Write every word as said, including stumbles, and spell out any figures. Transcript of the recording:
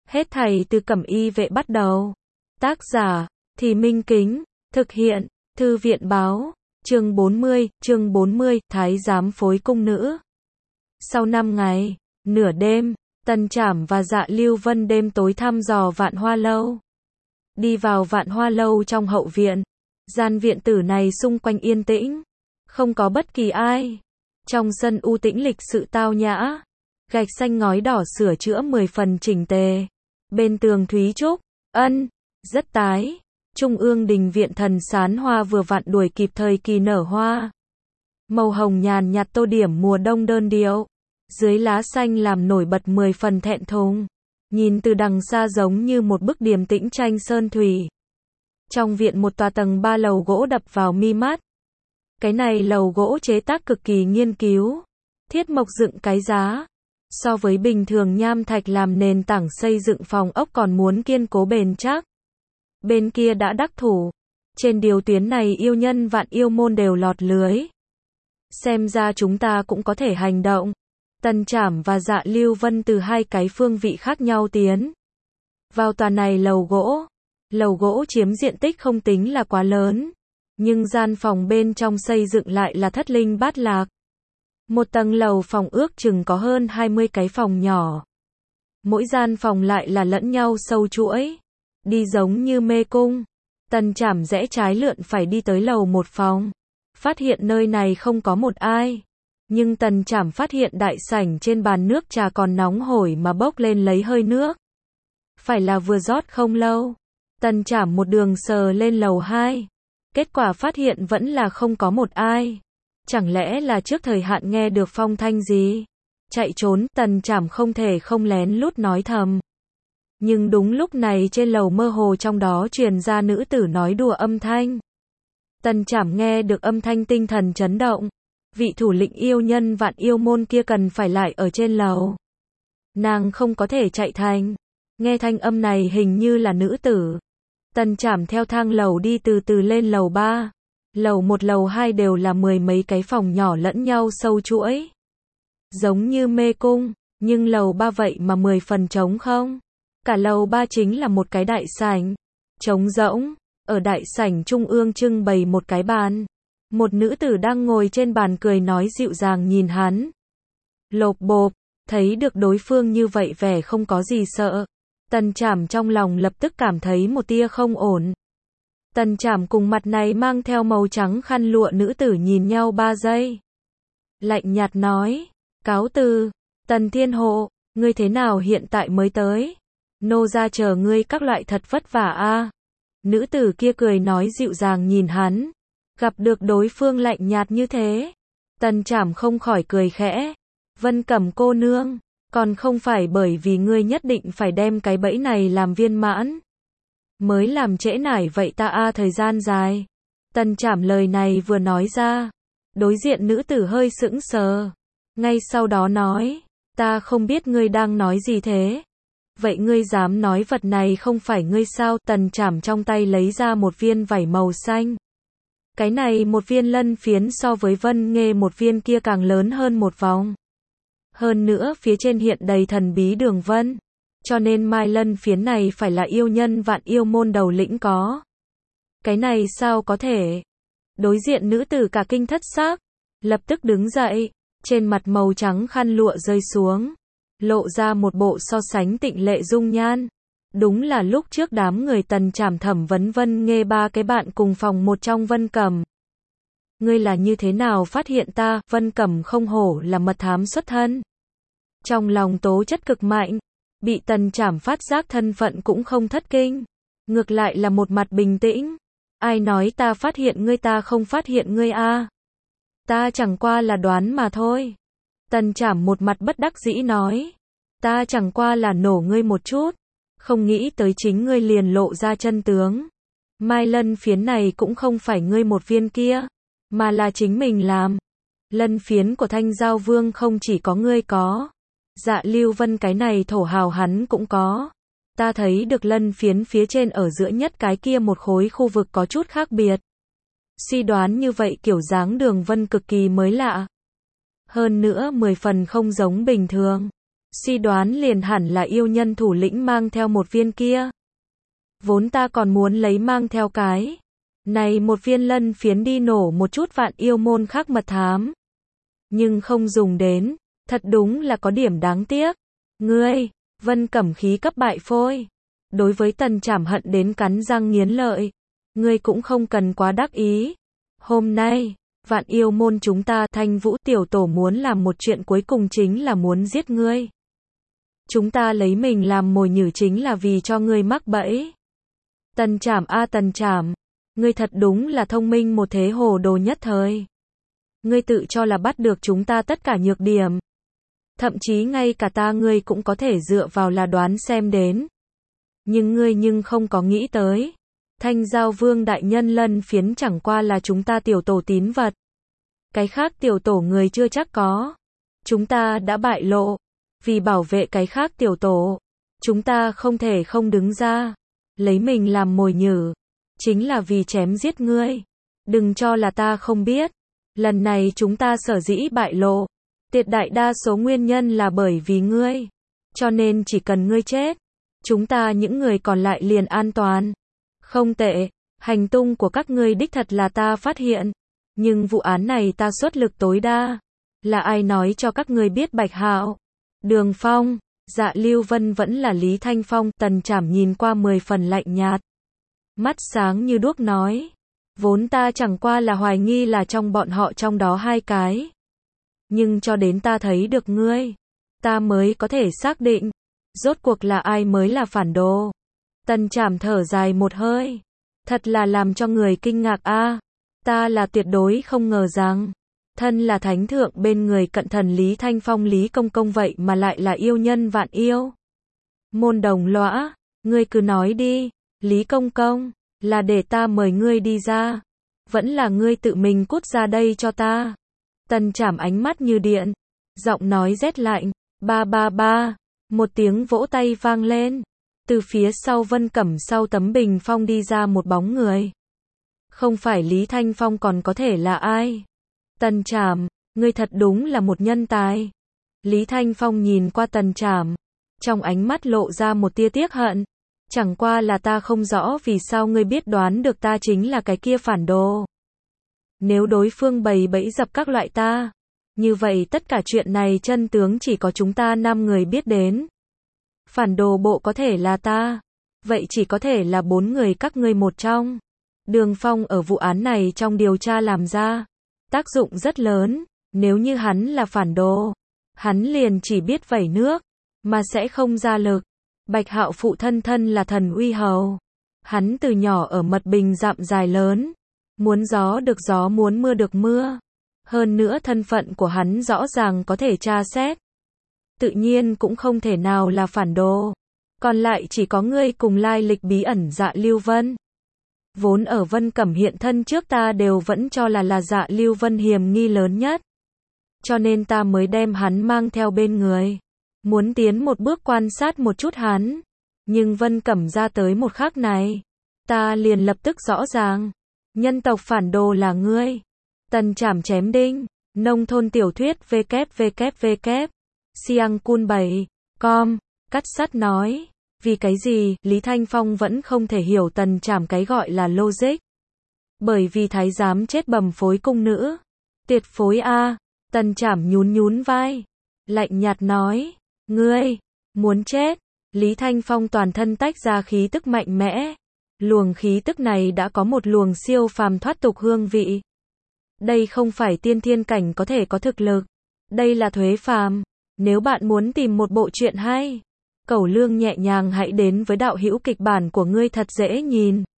Hết thảy từ Cẩm Y Vệ bắt đầu. Tác giả, Thì Minh Kính, thực hiện, Thư viện báo, chương bốn mươi, chương bốn mươi, Thái giám phối cung nữ. Sau năm ngày, nửa đêm, Tần Trảm và Dạ Lưu Vân đêm tối thăm dò Vạn Hoa Lâu. Đi vào Vạn Hoa Lâu trong hậu viện, gian viện tử này xung quanh yên tĩnh, không có bất kỳ ai. Trong sân u tĩnh lịch sự tao nhã, gạch xanh ngói đỏ sửa chữa mười phần chỉnh tề. Bên tường thúy trúc, ân, rất tái. Trung ương đình viện thần sán hoa vừa vặn đuổi kịp thời kỳ nở hoa. Màu hồng nhàn nhạt tô điểm mùa đông đơn điệu. Dưới lá xanh làm nổi bật mười phần thẹn thùng. Nhìn từ đằng xa giống như một bức điềm tĩnh tranh sơn thủy. Trong viện một tòa tầng ba lầu gỗ đập vào mi mắt. Cái này lầu gỗ chế tác cực kỳ nghiên cứu. Thiết mộc dựng cái giá. So với bình thường nham thạch làm nền tảng xây dựng phòng ốc còn muốn kiên cố bền chắc. Bên kia đã đắc thủ. Trên điều tuyến này yêu nhân vạn yêu môn đều lọt lưới. Xem ra chúng ta cũng có thể hành động. Tần Trảm và Dạ Lưu Vân từ hai cái phương vị khác nhau tiến vào tòa này lầu gỗ. Lầu gỗ chiếm diện tích không tính là quá lớn, nhưng gian phòng bên trong xây dựng lại là thất linh bát lạc. Một tầng lầu phòng ước chừng có hơn hai mươi cái phòng nhỏ. Mỗi gian phòng lại là lẫn nhau sâu chuỗi, đi giống như mê cung. Tần Trảm rẽ trái lượn phải đi tới lầu một phòng, phát hiện nơi này không có một ai. Nhưng Tần Trảm phát hiện đại sảnh trên bàn nước trà còn nóng hổi mà bốc lên lấy hơi nước. Phải là vừa rót không lâu. Tần Trảm một đường sờ lên lầu hai. Kết quả phát hiện vẫn là không có một ai. Chẳng lẽ là trước thời hạn nghe được phong thanh gì? Chạy trốn, Tần Trảm không thể không lén lút nói thầm. Nhưng đúng lúc này trên lầu mơ hồ trong đó truyền ra nữ tử nói đùa âm thanh. Tần Trảm nghe được âm thanh tinh thần chấn động. Vị thủ lĩnh yêu nhân vạn yêu môn kia cần phải lại ở trên lầu. Nàng không có thể chạy thành. Nghe thanh âm này hình như là nữ tử. Tần Trảm theo thang lầu đi từ từ lên lầu ba. Lầu một lầu hai đều là mười mấy cái phòng nhỏ lẫn nhau sâu chuỗi. Giống như mê cung, nhưng lầu ba vậy mà mười phần trống không. Cả lầu ba chính là một cái đại sảnh. Trống rỗng, ở đại sảnh trung ương trưng bày một cái bàn. Một nữ tử đang ngồi trên bàn cười nói dịu dàng nhìn hắn. Lộp bộp, thấy được đối phương như vậy vẻ không có gì sợ. Tần Trảm trong lòng lập tức cảm thấy một tia không ổn. Tần Trảm cùng mặt này mang theo màu trắng khăn lụa nữ tử nhìn nhau ba giây. Lạnh nhạt nói, cáo từ, Tần Thiên Hộ, ngươi thế nào hiện tại mới tới? Nô ra chờ ngươi các loại thật vất vả a. Nữ tử kia cười nói dịu dàng nhìn hắn. Gặp được đối phương lạnh nhạt như thế, Tần Trảm không khỏi cười khẽ. Vân Cẩm cô nương, còn không phải bởi vì ngươi nhất định phải đem cái bẫy này làm viên mãn, mới làm trễ nải vậy ta a thời gian dài. Tần Trảm lời này vừa nói ra, đối diện nữ tử hơi sững sờ, ngay sau đó nói, ta không biết ngươi đang nói gì thế. Vậy ngươi dám nói vật này không phải ngươi sao? Tần Trảm trong tay lấy ra một viên vảy màu xanh. Cái này một viên lân phiến so với Vân Nghê một viên kia càng lớn hơn một vòng. Hơn nữa phía trên hiện đầy thần bí đường vân. Cho nên mai lân phiến này phải là yêu nhân vạn yêu môn đầu lĩnh có. Cái này sao có thể? Đối diện nữ tử cả kinh thất xác, lập tức đứng dậy, trên mặt màu trắng khăn lụa rơi xuống, lộ ra một bộ so sánh tịnh lệ dung nhan. Đúng là lúc trước đám người Tần Trảm thẩm vấn Vân Nghê ba cái bạn cùng phòng một trong Vân Cẩm. Ngươi là như thế nào phát hiện ta? Vân Cẩm không hổ là mật thám xuất thân. Trong lòng tố chất cực mạnh, bị Tần Trảm phát giác thân phận cũng không thất kinh. Ngược lại là một mặt bình tĩnh. Ai nói ta phát hiện ngươi, ta không phát hiện ngươi a. Ta chẳng qua là đoán mà thôi. Tần Trảm một mặt bất đắc dĩ nói. Ta chẳng qua là nổ ngươi một chút. Không nghĩ tới chính ngươi liền lộ ra chân tướng. Mai lân phiến này cũng không phải ngươi một viên kia, mà là chính mình làm. Lân phiến của Thanh Giao Vương không chỉ có ngươi có. Dạ Lưu Vân cái này thổ hào hắn cũng có. Ta thấy được lân phiến phía trên ở giữa nhất cái kia một khối khu vực có chút khác biệt. Suy đoán như vậy kiểu dáng đường vân cực kỳ mới lạ. Hơn nữa mười phần không giống bình thường. suy đoán liền hẳn là yêu nhân thủ lĩnh mang theo một viên kia. Vốn ta còn muốn lấy mang theo cái này một viên lân phiến đi nổ một chút vạn yêu môn khác mật thám. Nhưng không dùng đến, thật đúng là có điểm đáng tiếc. Ngươi, Vân Cẩm khí cấp bại phôi. Đối với Tần Trảm hận đến cắn răng nghiến lợi. Ngươi cũng không cần quá đắc ý. Hôm nay, vạn yêu môn chúng ta Thanh Vũ tiểu tổ muốn làm một chuyện cuối cùng chính là muốn giết ngươi. Chúng ta lấy mình làm mồi nhử chính là vì cho ngươi mắc bẫy. Tần Trảm a Tần Trảm, ngươi thật đúng là thông minh một thế hồ đồ nhất thời. Ngươi tự cho là bắt được chúng ta tất cả nhược điểm. Thậm chí ngay cả ta ngươi cũng có thể dựa vào là đoán xem đến. Nhưng ngươi nhưng không có nghĩ tới. Thanh Giao Vương đại nhân lân phiến chẳng qua là chúng ta tiểu tổ tín vật. Cái khác tiểu tổ người chưa chắc có. Chúng ta đã bại lộ. Vì bảo vệ cái khác tiểu tổ, chúng ta không thể không đứng ra. Lấy mình làm mồi nhử. Chính là vì chém giết ngươi. Đừng cho là ta không biết. Lần này chúng ta sở dĩ bại lộ. Tuyệt đại đa số nguyên nhân là bởi vì ngươi. Cho nên chỉ cần ngươi chết, chúng ta những người còn lại liền an toàn. Không tệ, hành tung của các ngươi đích thật là ta phát hiện. Nhưng vụ án này ta xuất lực tối đa. Là ai nói cho các ngươi biết Bạch Hạo? Đường Phong, Dạ Lưu Vân vẫn là Lý Thanh Phong. Tần Trảm nhìn qua mười phần lạnh nhạt. Mắt sáng như đuốc nói. Vốn ta chẳng qua là hoài nghi là trong bọn họ trong đó hai cái. Nhưng cho đến ta thấy được ngươi, ta mới có thể xác định. Rốt cuộc là ai mới là phản đồ. Tần Trảm thở dài một hơi. Thật là làm cho người kinh ngạc a. Ta là tuyệt đối không ngờ rằng. Thân là thánh thượng bên người cận thần Lý Thanh Phong Lý Công Công vậy mà lại là yêu nhân vạn yêu. Môn đồng lõa, ngươi cứ nói đi. Lý Công Công, là để ta mời ngươi đi ra. Vẫn là ngươi tự mình cút ra đây cho ta. Tần Trảm ánh mắt như điện. Giọng nói rét lạnh. Ba ba ba. Một tiếng vỗ tay vang lên. Từ phía sau Vân Cẩm sau tấm bình phong đi ra một bóng người. Không phải Lý Thanh Phong còn có thể là ai? Tần Trảm, ngươi thật đúng là một nhân tài. Lý Thanh Phong nhìn qua Tần Trảm. Trong ánh mắt lộ ra một tia tiếc hận. Chẳng qua là ta không rõ vì sao ngươi biết đoán được ta chính là cái kia phản đồ. Nếu đối phương bày bẫy dập các loại ta, như vậy tất cả chuyện này chân tướng chỉ có chúng ta năm người biết đến. Phản đồ bộ có thể là ta, vậy chỉ có thể là bốn người các ngươi một trong. Đường Phong ở vụ án này trong điều tra làm ra tác dụng rất lớn. Nếu như hắn là phản đồ, hắn liền chỉ biết vẩy nước, mà sẽ không ra lực. Bạch Hạo phụ thân thân là thần uy hầu. Hắn từ nhỏ ở mật bình dặm dài lớn. Muốn gió được gió, muốn mưa được mưa. Hơn nữa thân phận của hắn rõ ràng có thể tra xét. Tự nhiên cũng không thể nào là phản đồ. Còn lại chỉ có ngươi cùng lai lịch bí ẩn Dạ Lưu Vân. Vốn ở Vân Cẩm hiện thân trước ta đều vẫn cho là là Dạ Lưu Vân hiểm nghi lớn nhất. Cho nên ta mới đem hắn mang theo bên người. Muốn tiến một bước quan sát một chút hắn. Nhưng Vân Cẩm ra tới một khắc này. Ta liền lập tức rõ ràng. Nhân tộc phản đồ là ngươi. Tần Trảm chém đinh. Nông thôn tiểu thuyết www. Siang Kun bảy. com. Cắt sắt nói. Vì cái gì, Lý Thanh Phong vẫn không thể hiểu Tần Trảm cái gọi là logic. Bởi vì thái giám chết bầm phối cung nữ. Tiệt phối a. Tần Trảm nhún nhún vai. Lạnh nhạt nói. Ngươi, muốn chết. Lý Thanh Phong toàn thân tách ra khí tức mạnh mẽ. Luồng khí tức này đã có một luồng siêu phàm thoát tục hương vị. Đây không phải tiên thiên cảnh có thể có thực lực. Đây là thuế phàm. Nếu bạn muốn tìm một bộ truyện hay, Cẩu Lương nhẹ nhàng hãy đến với đạo hữu kịch bản của ngươi thật dễ nhìn.